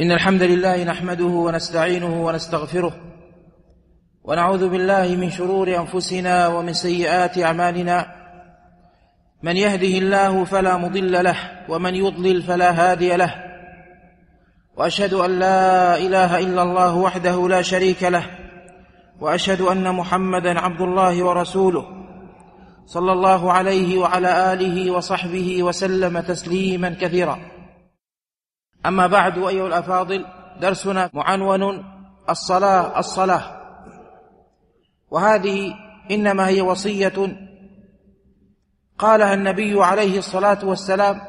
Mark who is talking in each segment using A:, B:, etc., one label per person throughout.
A: إن الحمد لله نحمده ونستعينه ونستغفره ونعوذ بالله من شرور أنفسنا ومن سيئات أعمالنا. من يهده الله فلا مضل له ومن يضلل فلا هادي له، وأشهد أن لا إله إلا الله وحده لا شريك له، وأشهد أن محمدا عبد الله ورسوله صلى الله عليه وعلى آله وصحبه وسلم تسليما كثيرا. أما بعد، أيها الأفاضل، درسنا معنون الصلاة، وهذه إنما هي وصية قالها النبي عليه الصلاة والسلام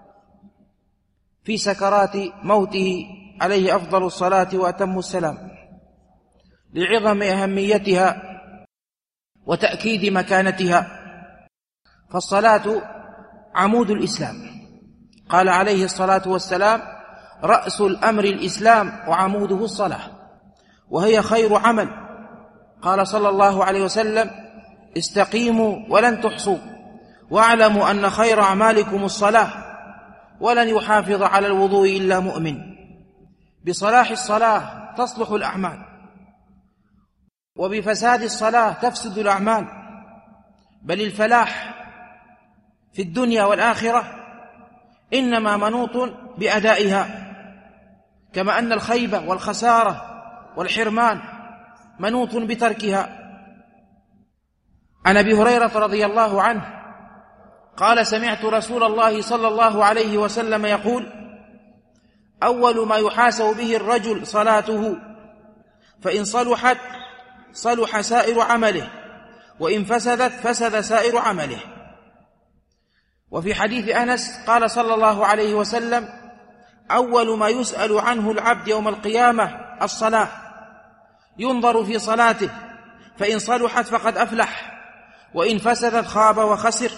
A: في سكرات موته عليه أفضل الصلاة وأتم السلام، لعظم أهميتها وتأكيد مكانتها. فالصلاة عمود الإسلام، قال عليه الصلاة والسلام: رأس الأمر الإسلام وعموده الصلاة، وهي خير عمل. قال صلى الله عليه وسلم: استقيموا ولن تحصوا، واعلموا أن خير أعمالكم الصلاة، ولن يحافظ على الوضوء إلا مؤمن. بصلاح الصلاة تصلح الأعمال، وبفساد الصلاة تفسد الأعمال. بل الفلاح في الدنيا والآخرة إنما منوط بأدائها، كما أن الخيبة والخسارة والحرمان منوط بتركها. عن أبي هريرة رضي الله عنه قال: سمعت رسول الله صلى الله عليه وسلم يقول: أول ما يحاسب به الرجل صلاته، فإن صلحت صلح سائر عمله، وإن فسدت فسد سائر عمله. وفي حديث أنس قال صلى الله عليه وسلم: أول ما يسأل عنه العبد يوم القيامة الصلاة، ينظر في صلاته، فإن صلحت فقد أفلح، وإن فسدت خاب وخسر.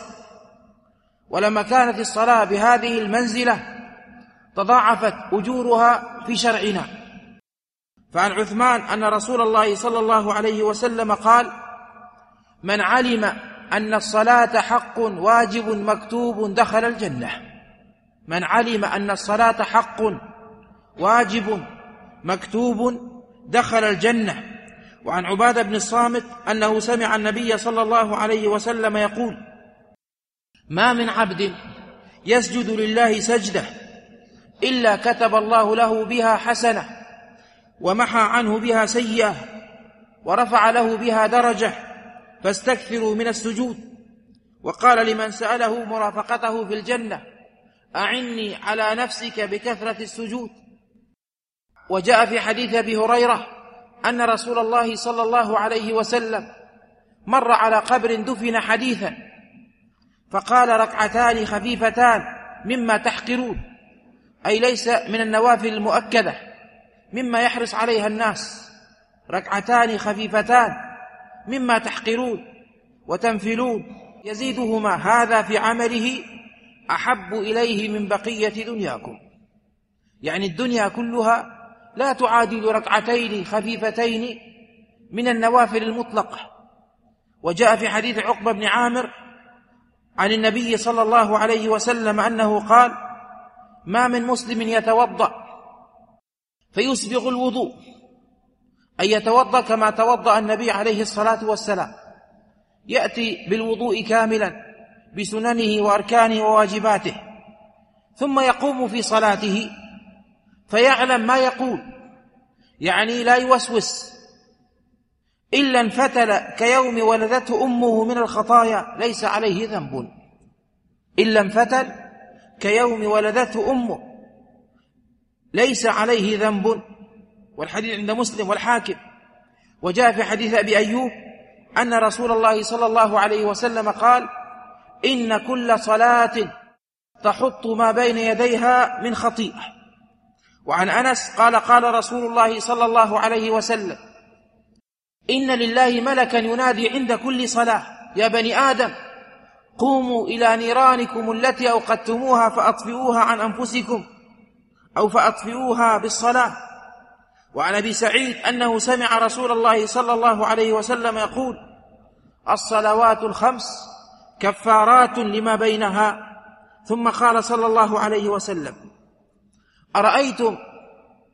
A: ولما كانت الصلاة بهذه المنزلة تضاعفت أجورها في شرعنا. فعن عثمان أن رسول الله صلى الله عليه وسلم قال: من علم أن الصلاة حق واجب مكتوب دخل الجنة. من علم أن الصلاة حق واجب مكتوب دخل الجنة. وعن عبادة بن الصامت أنه سمع النبي صلى الله عليه وسلم يقول: ما من عبد يسجد لله سجدة إلا كتب الله له بها حسنة، ومحى عنه بها سيئة، ورفع له بها درجة، فاستكثروا من السجود. وقال لمن سأله مرافقته في الجنة: أعني على نفسك بكثرة السجود. وجاء في حديث أبي هريرة أن رسول الله صلى الله عليه وسلم مر على قبر دفن حديثا، فقال: ركعتان خفيفتان مما تحقرون، أي ليس من النوافل المؤكدة مما يحرص عليها الناس. ركعتان خفيفتان مما تحقرون وتنفلون، يزيدهما هذا في عمله أحب إليه من بقية دنياكم. يعني الدنيا كلها لا تعادل ركعتين خفيفتين من النوافل المطلقة. وجاء في حديث عقبة بن عامر عن النبي صلى الله عليه وسلم أنه قال: ما من مسلم يتوضأ فيسبغ الوضوء، أي يتوضأ كما توضأ النبي عليه الصلاة والسلام، يأتي بالوضوء كاملا بسننه وأركانه وواجباته، ثم يقوم في صلاته فيعلم ما يقول، يعني لا يوسوس، إلا انفتل كيوم ولدته أمه من الخطايا ليس عليه ذنب. إلا انفتل كيوم ولدته أمه ليس عليه ذنب. والحديث عند مسلم والحاكم. وجاء في حديث أبي أيوب أن رسول الله صلى الله عليه وسلم قال: إن كل صلاة تحط ما بين يديها من خطيئة. وعن أنس قال: قال رسول الله صلى الله عليه وسلم: إن لله ملكا ينادي عند كل صلاة: يا بني آدم، قوموا إلى نيرانكم التي أوقدتموها فأطفئوها عن أنفسكم، أو فأطفئوها بالصلاة. وعن أبي سعيد أنه سمع رسول الله صلى الله عليه وسلم يقول: الصلوات الخمس كفارات لما بينها. ثم قال صلى الله عليه وسلم: أرأيتم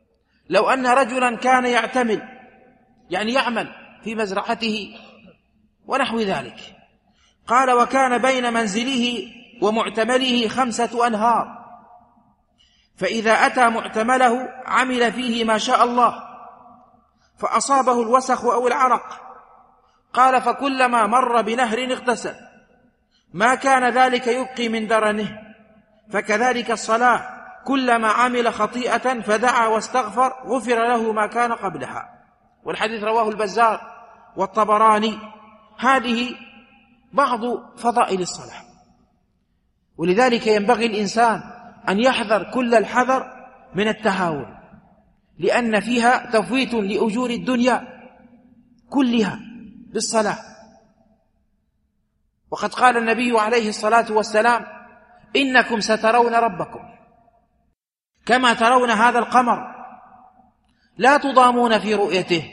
A: لو أن رجلا كان يعتمل، يعني يعمل في مزرعته ونحو ذلك، قال وكان بين منزله ومعتمله 5 أنهار، فإذا أتى معتمله عمل فيه ما شاء الله فأصابه الوسخ أو العرق، قال فكلما مر بنهر اغتسل، ما كان ذلك يبقي من درنه. فكذلك الصلاة، كلما عمل خطيئة فدعا واستغفر غفر له ما كان قبلها. والحديث رواه البزار والطبراني. هذه بعض فضائل الصلاة، ولذلك ينبغي الإنسان أن يحذر كل الحذر من التهاون، لأن فيها تفويت لأجور الدنيا كلها بالصلاة. وقد قال النبي عليه الصلاة والسلام إنكم سترون ربكم كما ترون هذا القمر لا تضامون في رؤيته،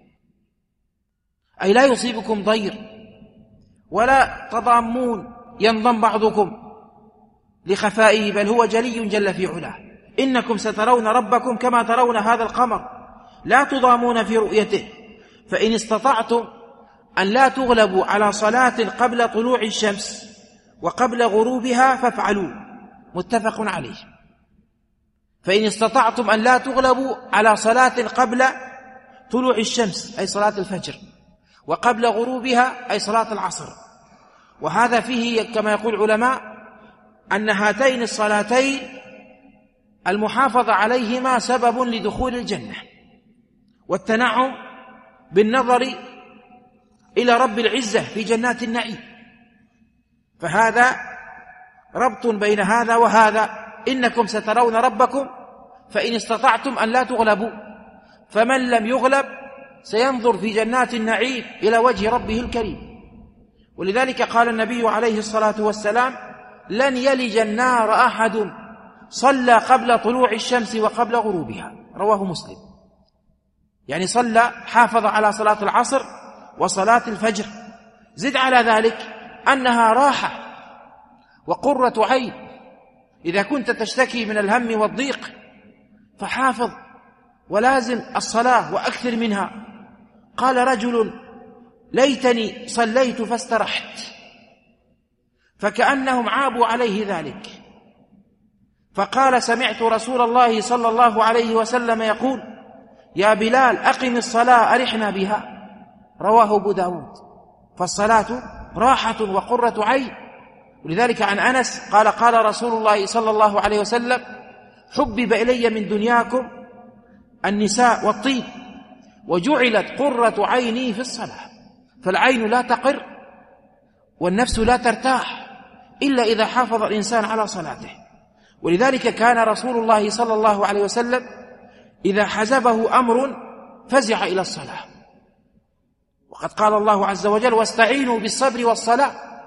A: أي لا يصيبكم ضير ولا تضامون ينضم بعضكم لخفائه، بل هو جلي جل في علاه. إنكم سترون ربكم كما ترون هذا القمر لا تضامون في رؤيته، فإن استطعتم أن لا تغلبوا على صلاة قبل طلوع الشمس وقبل غروبها فافعلوا. متفق عليه. فإن استطعتم أن لا تغلبوا على صلاة قبل طلوع الشمس أي صلاة الفجر، وقبل غروبها أي صلاة العصر. وهذا فيه كما يقول العلماء أن هاتين الصلاتين المحافظة عليهما سبب لدخول الجنة والتنعم بالنظر إلى رب العزة في جنات النعيم. فهذا ربط بين هذا وهذا. إنكم سترون ربكم فإن استطعتم أن لا تغلبوا، فمن لم يغلب سينظر في جنات النعيم إلى وجه ربه الكريم. ولذلك قال النبي عليه الصلاة والسلام لن يلج النار أحد صلى قبل طلوع الشمس وقبل غروبها، رواه مسلم. يعني صلى، حافظ على صلاة العصر وصلاة الفجر. زد على ذلك أنها راحة وقرة عين. إذا كنت تشتكي من الهم والضيق فحافظ ولازم الصلاة وأكثر منها. قال رجل ليتني صليت فاسترحت، فكأنهم عابوا عليه ذلك، فقال سمعت رسول الله صلى الله عليه وسلم يقول يا بلال أقم الصلاة أرحنا بها، رواه أبو داود. فالصلاة راحة وقرة عين. ولذلك عن أنس قال قال رسول الله صلى الله عليه وسلم حبب إلي من دنياكم النساء والطيب وجعلت قرة عيني في الصلاة. فالعين لا تقر والنفس لا ترتاح إلا إذا حافظ الإنسان على صلاته. ولذلك كان رسول الله صلى الله عليه وسلم إذا حزبه أمر فزع إلى الصلاة، وقد قال الله عز وجل واستعينوا بالصبر والصلاة.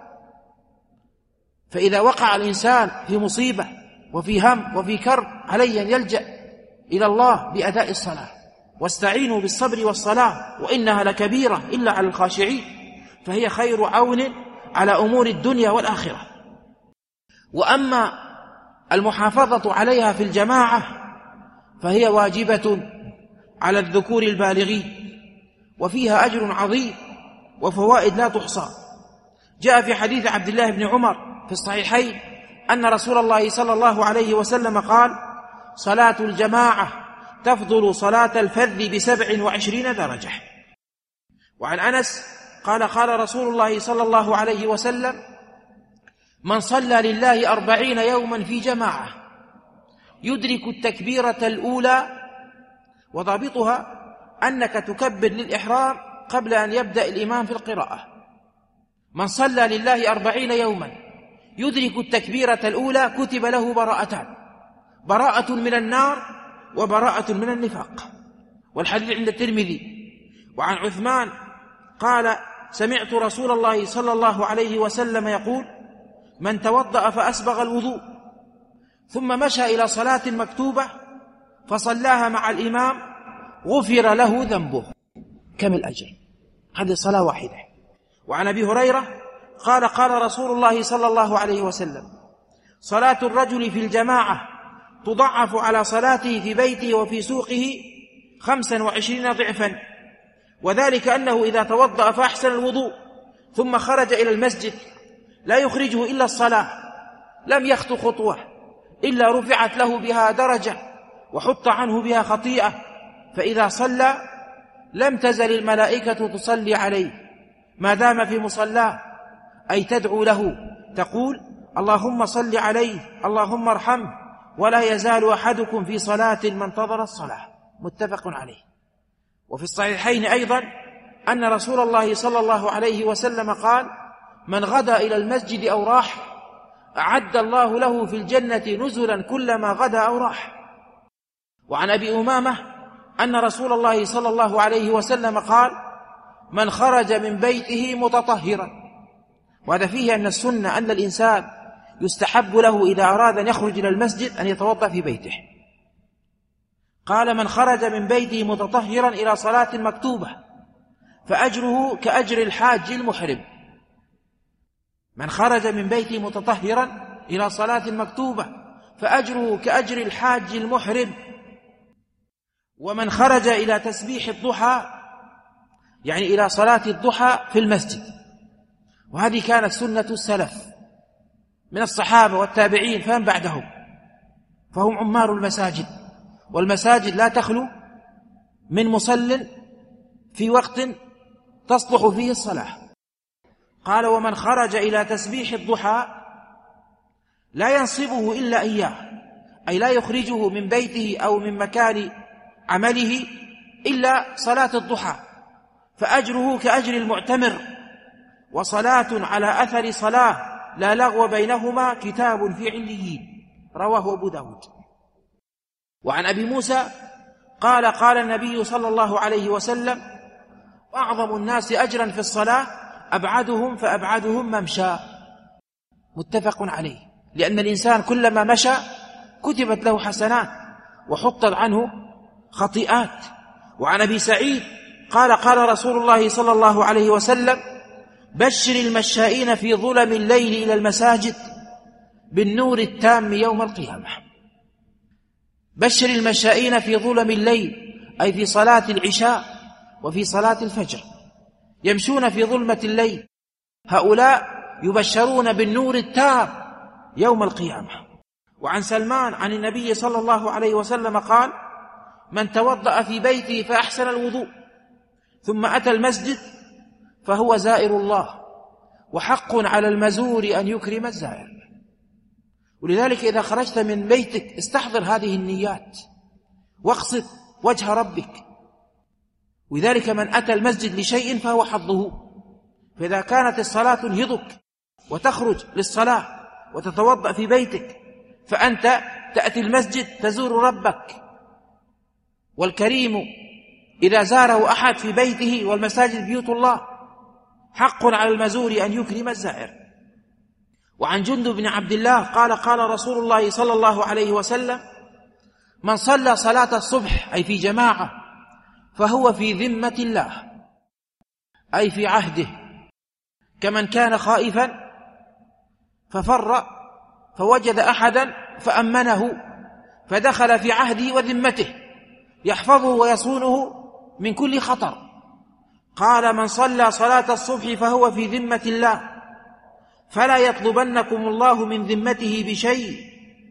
A: فإذا وقع الإنسان في مصيبة وفي هم وفي كرب عليه أن يلجأ إلى الله بأداء الصلاة. واستعينوا بالصبر والصلاة وإنها لكبيرة إلا على الخاشعين، فهي خير عون على أمور الدنيا والآخرة. وأما المحافظة عليها في الجماعة فهي واجبة على الذكور البالغين، وفيها أجر عظيم وفوائد لا تحصى. جاء في حديث عبد الله بن عمر في الصحيحين أن رسول الله صلى الله عليه وسلم قال صلاة الجماعة تفضل صلاة الفذ ب27 درجة. وعن أنس قال قال رسول الله صلى الله عليه وسلم من صلى لله 40 يوما في جماعة يدرك التكبيرة الأولى، وضابطها أنك تكبر للإحرام قبل أن يبدأ الإمام في القراءة. من صلى لله 40 يوما يدرك التكبيرة الأولى كتب له براءتان، براءة من النار وبراءة من النفاق. والحديث عند الترمذي. وعن عثمان قال سمعت رسول الله صلى الله عليه وسلم يقول من توضأ فأسبغ الوضوء ثم مشى إلى صلاة مكتوبة فصلاها مع الإمام غفر له ذنبه. كم الأجر؟ هذه صلاة واحدة. وعن أبي هريرة قال قال رسول الله صلى الله عليه وسلم صلاة الرجل في الجماعة تضعف على صلاته في بيته وفي سوقه 25 ضعفا، وذلك أنه إذا توضأ فأحسن الوضوء ثم خرج إلى المسجد لا يخرجه إلا الصلاة، لم يخط خطوة إلا رفعت له بها درجة وحط عنه بها خطيئة، فإذا صلى لم تزل الملائكة تصلي عليه ما دام في مصلاه، أي تدعو له تقول اللهم صل عليه اللهم ارحمه، ولا يزال أحدكم في صلاة ما انتظر الصلاة. متفق عليه. وفي الصحيحين أيضا أن رسول الله صلى الله عليه وسلم قال من غدا إلى المسجد أو راح أعد الله له في الجنة نزلا كلما غدا أو راح. وعن أبي أمامة أن رسول الله صلى الله عليه وسلم قال من خرج من بيته متطهرا، وهذا فيه أن السنة أن الإنسان يستحب له إذا أراد أن يخرج إلى المسجد أن يتوضأ في بيته. قال من خرج من بيته متطهرا إلى صلاة مكتوبة فأجره كأجر الحاج المحرم. من خرج من بيته متطهرا إلى صلاة مكتوبة فأجره كأجر الحاج المحرم. ومن خرج إلى تسبيح الضحى يعني إلى صلاة الضحى في المسجد، وهذه كانت سنة السلف من الصحابة والتابعين فمن بعدهم، فهم عمار المساجد، والمساجد لا تخلو من مصل في وقت تصلح فيه الصلاة. قال ومن خرج إلى تسبيح الضحى لا ينصبه إلا إياه، أي لا يخرجه من بيته أو من مكان عمله إلا صلاة الضحى، فأجره كأجر المعتمر، وصلاة على أثر صلاة لا لغو بينهما كتاب في عليين. رواه أبو داود. وعن أبي موسى قال قال النبي صلى الله عليه وسلم أعظم الناس أجرا في الصلاة أبعدهم فأبعدهم ممشى. متفق عليه، لأن الإنسان كلما مشى كتبت له حسنات وحطت عنه خطيئات. وعن أبي سعيد قال قال رسول الله صلى الله عليه وسلم بشر المشائين في ظلم الليل إلى المساجد بالنور التام يوم القيامة. بشر المشائين في ظلم الليل أي في صلاة العشاء وفي صلاة الفجر، يمشون في ظلمة الليل، هؤلاء يبشرون بالنور التام يوم القيامة. وعن سلمان عن النبي صلى الله عليه وسلم قال من توضأ في بيته فأحسن الوضوء ثم أتى المسجد فهو زائر الله، وحق على المزور أن يكرم الزائر. ولذلك إذا خرجت من بيتك استحضر هذه النيات واقصد وجه ربك. ولذلك من أتى المسجد لشيء فهو حظه، فإذا كانت الصلاة تنهضك وتخرج للصلاة وتتوضأ في بيتك فأنت تأتي المسجد تزور ربك. والكريم إذا زاره أحد في بيته، والمساجد بيوت الله، حق على المزور أن يكرم الزائر. وعن جندب بن عبد الله قال قال رسول الله صلى الله عليه وسلم من صلى صلاة الصبح أي في جماعة فهو في ذمة الله أي في عهده، كمن كان خائفا ففر فوجد أحدا فأمنه فدخل في عهده وذمته يحفظه ويصونه من كل خطر. قال من صلى صلاة الصبح فهو في ذمة الله فلا يطلبنكم الله من ذمته بشيء،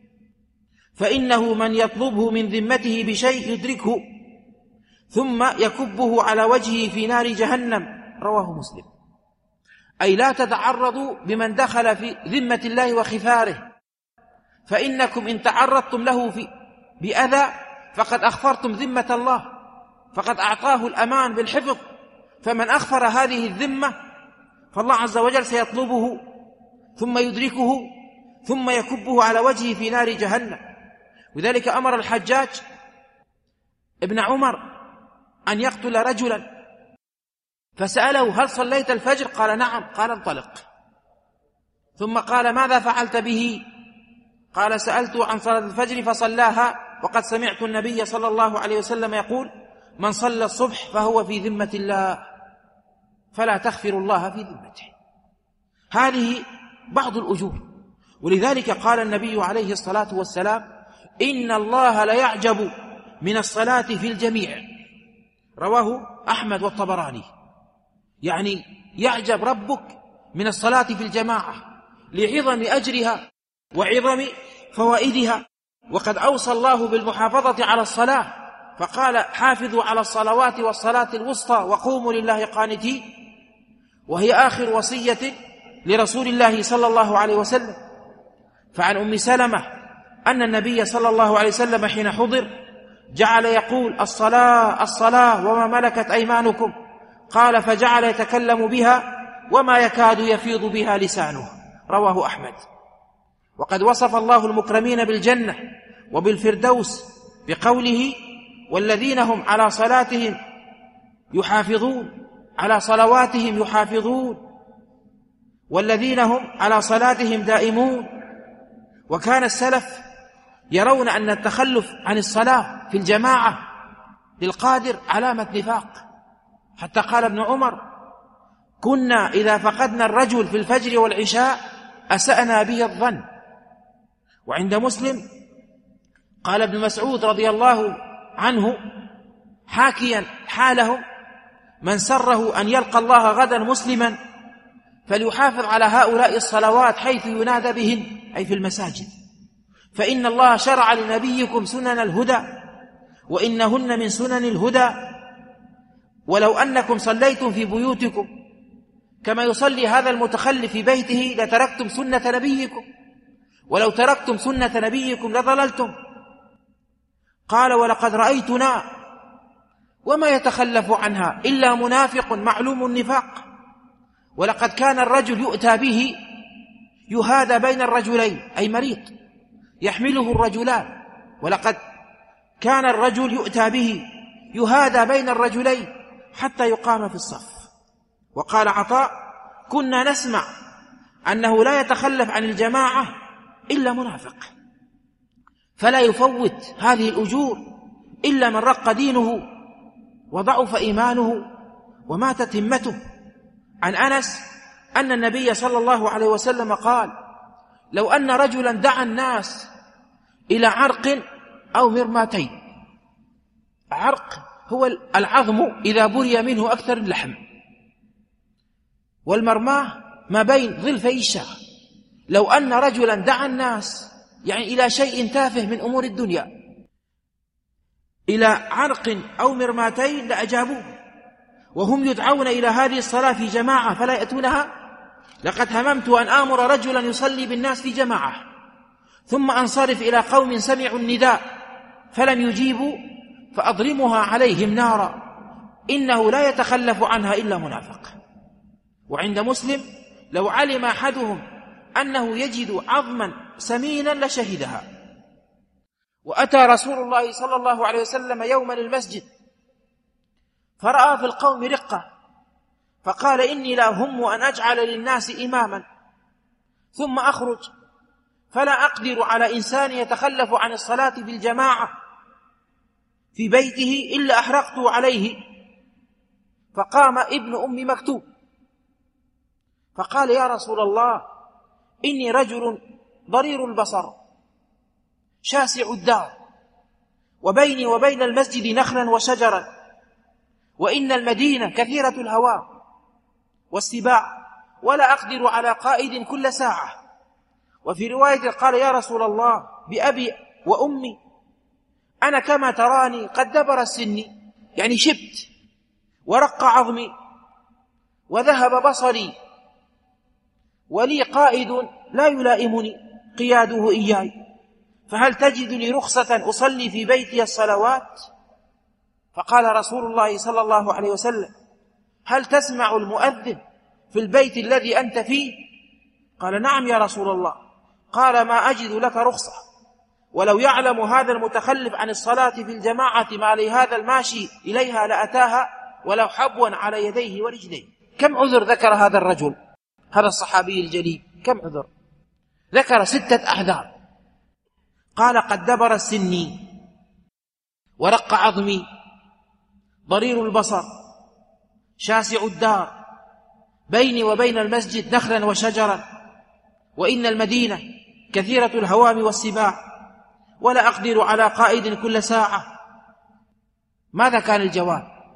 A: فإنه من يطلبه من ذمته بشيء يدركه ثم يكبه على وجهه في نار جهنم. رواه مسلم. أي لا تتعرضوا بمن دخل في ذمة الله وخفاره، فإنكم إن تعرضتم له بأذى فقد أخفرتم ذمة الله، فقد أعطاه الأمان بالحفظ، فمن أخفر هذه الذمة فالله عز وجل سيطلبه ثم يدركه ثم يكبه على وجهه في نار جهنم. وذلك أمر الحجاج ابن عمر أن يقتل رجلا فسأله هل صليت الفجر؟ قال نعم. قال انطلق. ثم قال ماذا فعلت به؟ قال سألته عن صلاة الفجر فصلاها، وقد سمعت النبي صلى الله عليه وسلم يقول من صلى الصبح فهو في ذمة الله فلا تخفر الله في ذمته. هذه بعض الأجور. ولذلك قال النبي عليه الصلاة والسلام إن الله لا يعجب من الصلاة في الجميع رواه أحمد والطبراني. يعني يعجب ربك من الصلاة في الجماعة لعظم أجرها وعظم فوائدها. وقد أوصى الله بالمحافظة على الصلاة فقال: حافظوا على الصلوات والصلاة الوسطى وقوموا لله قانتين، وهي آخر وصية لرسول الله صلى الله عليه وسلم. فعن أم سلمة أن النبي صلى الله عليه وسلم حين حضر جعل يقول: الصلاة الصلاة وما ملكت أيمانكم. قال: فجعل يتكلم بها وما يكاد يفيض بها لسانه. رواه أحمد. وقد وصف الله المكرمين بالجنة وبالفردوس بقوله: والذين هم على صلاتهم يحافظون، على صلواتهم يحافظون، والذين هم على صلاتهم دائمون. وكان السلف يرون أن التخلف عن الصلاة في الجماعة للقادر علامة نفاق، حتى قال ابن عمر: كنا إذا فقدنا الرجل في الفجر والعشاء أسأنا به الظن. وعند مسلم قال ابن مسعود رضي الله عنه حاكيا حالهم: من سره أن يلقى الله غدا مسلما فليحافظ على هؤلاء الصلوات حيث ينادى بهن، أي في المساجد، فإن الله شرع لنبيكم سنن الهدى وإنهن من سنن الهدى، ولو أنكم صليتم في بيوتكم كما يصلي هذا المتخلف في بيته لتركتم سنة نبيكم، ولو تركتم سنة نبيكم لضللتم. قال: ولقد رأيتنا وما يتخلف عنها إلا منافق معلوم النفاق، ولقد كان الرجل يؤتى به يهادى بين الرجلين، أي مريض يحمله الرجلان، ولقد كان الرجل يؤتى به يهادى بين الرجلين حتى يقام في الصف. وقال عطاء: كنا نسمع أنه لا يتخلف عن الجماعة إلا منافق، فلا يفوت هذه الأجور إلا من رق دينه وضعف إيمانه وماتت همته. عن أنس أن النبي صلى الله عليه وسلم قال: لو أن رجلا دعا الناس إلى عرق أو مرماتين. عرق هو العظم إذا بري منه أكثر اللحم، والمرماه ما بين ظلفي الشاة. لو أن رجلا دعا الناس يعني إلى شيء تافه من أمور الدنيا إلى عرق أو مرماتين لأجابوه، وهم يدعون إلى هذه الصلاة في جماعة فلا يأتونها. لقد هممت أن آمر رجلا يصلي بالناس في جماعة ثم أنصرف إلى قوم سمعوا النداء فلم يجيبوا فأضرمها عليهم نارا، إنه لا يتخلف عنها إلا منافق. وعند مسلم: لو علم أحدهم أنه يجد عظما سمينا لشهدها. وأتى رسول الله صلى الله عليه وسلم يوما المسجد فرأى في القوم رقة فقال: إني لا هم أن أجعل للناس إماما ثم أخرج فلا أقدر على إنسان يتخلف عن الصلاة بالجماعة في بيته إلا أحرقته عليه. فقام ابن أم مكتوم فقال: يا رسول الله، إني رجل ضرير البصر شاسع الدار، وبيني وبين المسجد نخلا وشجرا، وإن المدينة كثيرة الهواء والسباع، ولا أقدر على قائد كل ساعة. وفي رواية قال: يا رسول الله، بأبي وأمي أنا كما تراني قد دبر سني، يعني شبت ورق عظمي وذهب بصري، ولي قائد لا يلائمني قياده إياي، فهل تجد لي رخصة أصلي في بيتي الصلوات؟ فقال رسول الله صلى الله عليه وسلم: هل تسمع المؤذن في البيت الذي أنت فيه؟ قال: نعم يا رسول الله. قال: ما أجد لك رخصة، ولو يعلم هذا المتخلف عن الصلاة في الجماعة ما لهذا الماشي إليها لأتاها ولو حبوا على يديه ورجليه. كم عذر ذكر هذا الرجل، هذا الصحابي الجليل؟ كم عذر ذكر؟ 6 أعذار. قال: قد دبر سني ورق عظمي، ضرير البصر، شاسع الدار، بيني وبين المسجد نخلا وشجرا، وإن المدينة كثيرة الهوام والسباع، ولا أقدر على قائد كل ساعة. ماذا كان الجواب؟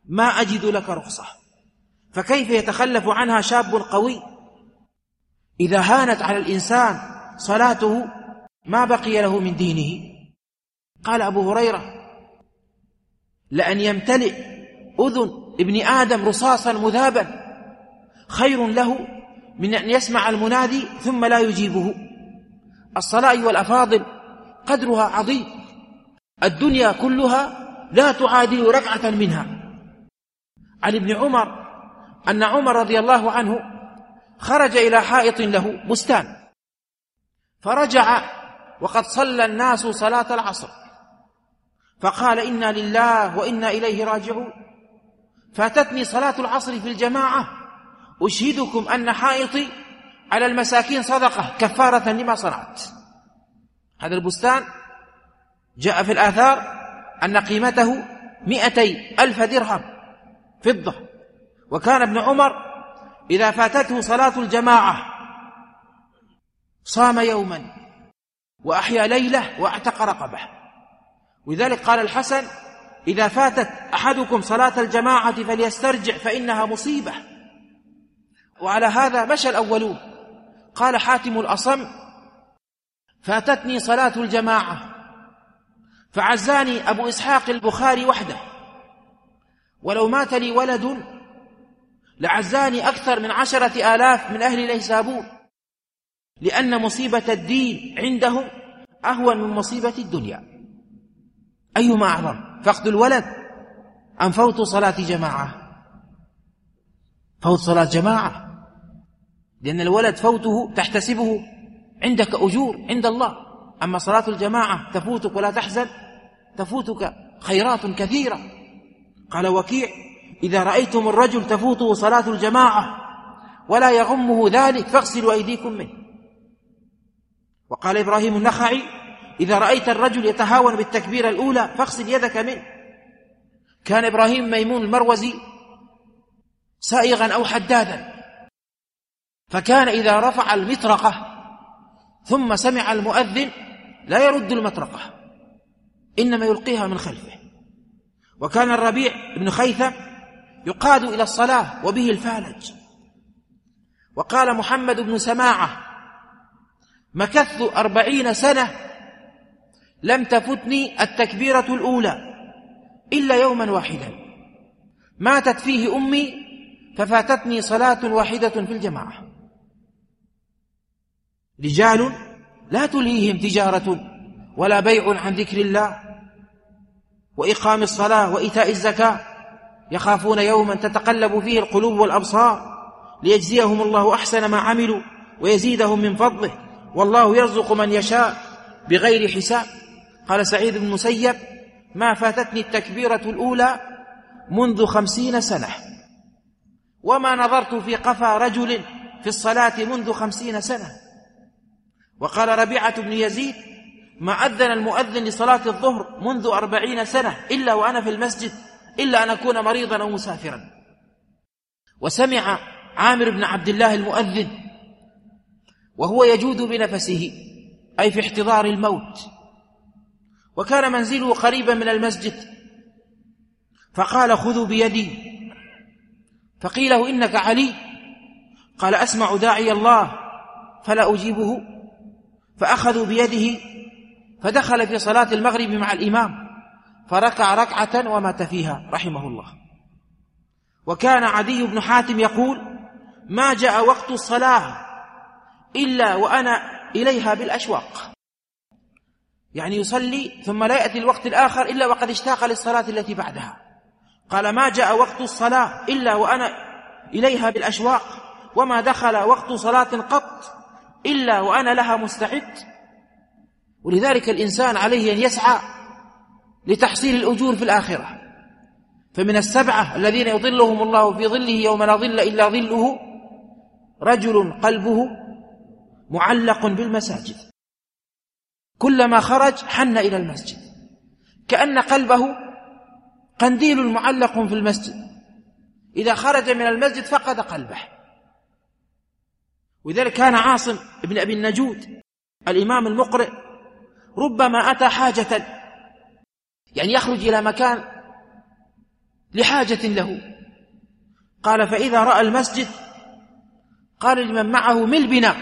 A: ما أجد لك رخصة. فكيف يتخلف عنها شاب قوي؟ إذا هانت على الإنسان صلاته ما بقي له من دينه. قال أبو هريرة: لأن يمتلئ أذن ابن آدم رصاصا مذابا خير له من أن يسمع المنادي ثم لا يجيبه. الصلاة أيها الأفاضل قدرها عظيم، الدنيا كلها لا تعادل ركعة منها. عن ابن عمر أن عمر رضي الله عنه خرج إلى حائط له بستان، فرجع وقد صلى الناس صلاة العصر، فقال: إنا لله وإنا إليه راجعون، فاتتني صلاة العصر في الجماعة، أشهدكم أن حائطي على المساكين صدقة كفارة لما صنعت. هذا البستان جاء في الآثار أن قيمته 200,000 درهم فضة. وكان ابن عمر إذا فاتته صلاة الجماعة صام يوما وأحيا ليلة واعتق رقبة. ولذلك قال الحسن: إذا فاتت أحدكم صلاة الجماعة فليسترجع فإنها مصيبة. وعلى هذا مشى الأولون. قال حاتم الأصم: فاتتني صلاة الجماعة فعزاني أبو إسحاق البخاري وحده، ولو مات لي ولد لعزاني أكثر من 10,000 من أهل نيسابور، لأن مصيبة الدين عندهم أهون من مصيبة الدنيا. أيما أعظم، فقد الولد أم فوت صلاة جماعة؟ فوت صلاة جماعة، لأن الولد فوته تحتسبه عندك أجور عند الله، أما صلاة الجماعة تفوتك ولا تحزن، تفوتك خيرات كثيرة. قال وكيع: إذا رأيتم الرجل تفوته صلاة الجماعة ولا يغمه ذلك فاغسلوا أيديكم منه. وقال إبراهيم النخعي: إذا رأيت الرجل يتهاون بالتكبيرة الأولى فاغسل يدك منه. كان إبراهيم ميمون المروزي سائغا أو حدادا، فكان إذا رفع المطرقة ثم سمع المؤذن لا يرد المطرقة، إنما يلقيها من خلفه. وكان الربيع بن خيثم يقاد إلى الصلاة وبه الفالج. وقال محمد بن سماعة: مكثت 40 سنة لم تفتني التكبيرة الأولى إلا يوما واحدا ماتت فيه أمي ففاتتني صلاة واحدة في الجماعة. رجال لا تلهيهم تجارة ولا بيع عن ذكر الله وإقام الصلاة وإيتاء الزكاة يخافون يوما تتقلب فيه القلوب والأبصار ليجزيهم الله أحسن ما عملوا ويزيدهم من فضله والله يرزق من يشاء بغير حساب. قال سعيد بن المسيب: ما فاتتني التكبيرة الأولى منذ 50 سنة، وما نظرت في قفا رجل في الصلاة منذ 50 سنة. وقال ربيعة بن يزيد: ما أذن المؤذن لصلاة الظهر منذ 40 سنة إلا وأنا في المسجد إلا أن أكون مريضا أو مسافرا. وسمع عامر بن عبد الله المؤذن وهو يجود بنفسه أي في احتضار الموت، وكان منزله قريبا من المسجد، فقال: خذوا بيدي. فقيل له: إنك علي؟ قال: أسمع داعي الله فلا أجيبه. فأخذوا بيده فدخل في صلاة المغرب مع الإمام فركع ركعة ومات فيها رحمه الله. وكان عدي بن حاتم يقول: ما جاء وقت الصلاة إلا وأنا إليها بالأشواق، يعني يصلي ثم لا يأتي الوقت الآخر إلا وقد اشتاق للصلاة التي بعدها. قال: ما جاء وقت الصلاة إلا وأنا إليها بالأشواق، وما دخل وقت صلاة قط إلا وأنا لها مستعد. ولذلك الإنسان عليه أن يسعى لتحصيل الأجور في الآخرة. فمن السبعة الذين يظلهم الله في ظله يوم لا ظل إلا ظله رجل قلبه معلق بالمساجد، كلما خرج حن إلى المسجد كأن قلبه قنديل معلق في المسجد، إذا خرج من المسجد فقد قلبه. وذلك كان عاصم بن أبي النجود الإمام المقرئ ربما أتى حاجة، يعني يخرج إلى مكان لحاجة له. قال فإذا رأى المسجد قال لمن معه مل بنا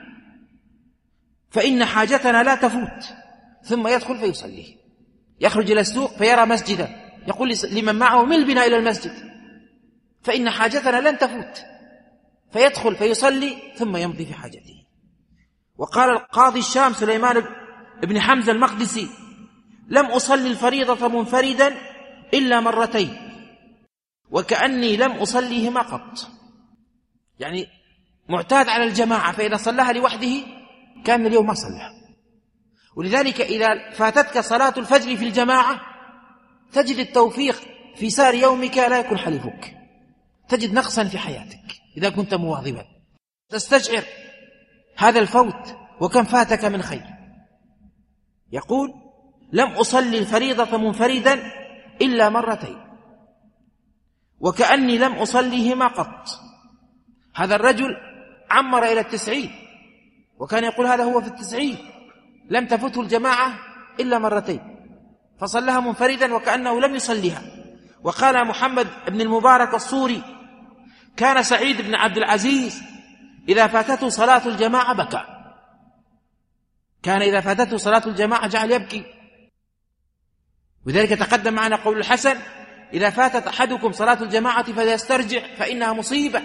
A: فإن حاجتنا لا تفوت، ثم يدخل فيصلي. يخرج إلى السوق فيرى مسجدا يقول لمن معه مل بنا إلى المسجد فإن حاجتنا لن تفوت، فيدخل فيصلي ثم يمضي في حاجته. وقال القاضي الشام سليمان بن حمزة المقدسي لم أصلي الفريضة منفردا إلا مرتين وكأني لم أصليهما قط. يعني معتاد على الجماعة، فإذا صلىها لوحده كان اليوم ما صلى. ولذلك إذا فاتتك صلاة الفجر في الجماعة تجد التوفيق في سار يومك لا يكون حليفك، تجد نقصا في حياتك إذا كنت مواظبا، تستشعر هذا الفوت وكم فاتك من خير. يقول لم أصلي الفريضة منفردا إلا مرتين وكأني لم أصليهما قط. هذا الرجل عمر إلى 90 وكان يقول هذا هو في 90 لم تفته الجماعة إلا مرتين فصلها منفردا وكأنه لم يصليها. وقال محمد بن المبارك الصوري كان سعيد بن عبد العزيز إذا فاتته صلاة الجماعة بكى، كان إذا فاتته صلاة الجماعة جعل يبكي. وذلك تقدم معنا قول الحسن إذا فاتت أحدكم صلاة الجماعة فليسترجع فإنها مصيبة.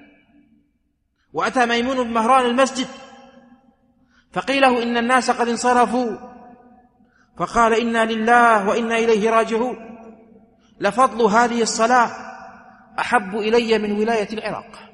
A: وأتى ميمون بن مهران المسجد فقيل له إن الناس قد انصرفوا فقال إنا لله وإنا إليه راجعون، لفضل هذه الصلاة أحب إلي من ولاية العراق.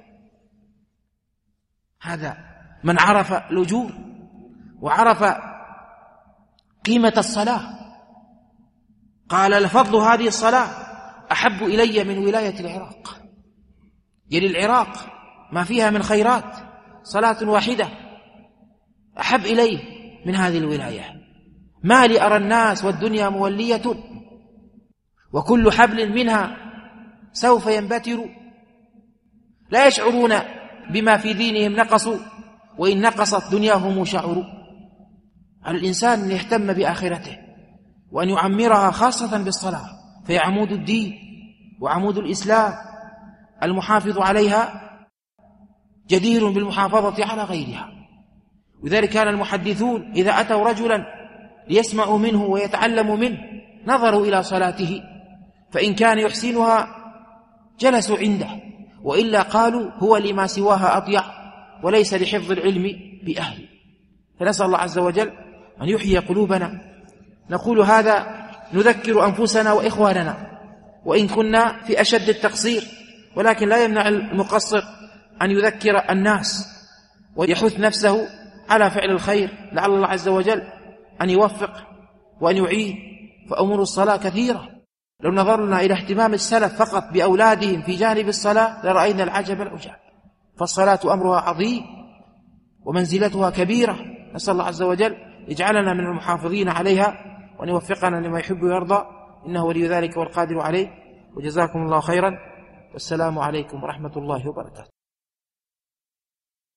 A: هذا من عرف الأجور وعرف قيمة الصلاة. قال لفضل هذه الصلاة أحب إلي من ولاية العراق. يعني العراق ما فيها من خيرات صلاة واحدة أحب إليه من هذه الولاية. ما لي أرى الناس والدنيا مولية وكل حبل منها سوف ينبتر، لا يشعرون بما في دينهم نقصوا وإن نقصت دنياهم شعروا. على الإنسان أن يهتم بآخرته وأن يعمرها خاصة بالصلاة، فهي عمود الدين وعمود الإسلام، المحافظ عليها جدير بالمحافظة على غيرها. وذلك كان المحدثون إذا أتوا رجلا ليسمعوا منه ويتعلموا منه نظروا إلى صلاته، فإن كان يحسنها جلسوا عنده، وإلا قالوا هو لما سواها أضيع وليس لحفظ العلم بأهل. فنسأل الله عز وجل أن يحيي قلوبنا. نقول هذا نذكر أنفسنا وإخواننا وإن كنا في أشد التقصير، ولكن لا يمنع المقصر أن يذكر الناس ويحث نفسه على فعل الخير، لعل الله عز وجل أن يوفق وأن يعين. فأمور الصلاة كثيرة، لو نظرنا إلى اهتمام السلف فقط بأولادهم في جانب الصلاة لرأينا العجب العجاب. فالصلاة أمرها عظيم ومنزلتها كبيرة. نسأل الله عز وجل يجعلنا من المحافظين عليها وأن يوفقنا لما يحب ويرضى، إنه ولي ذلك والقادر عليه. وجزاكم الله خيرا، والسلام عليكم ورحمة الله وبركاته.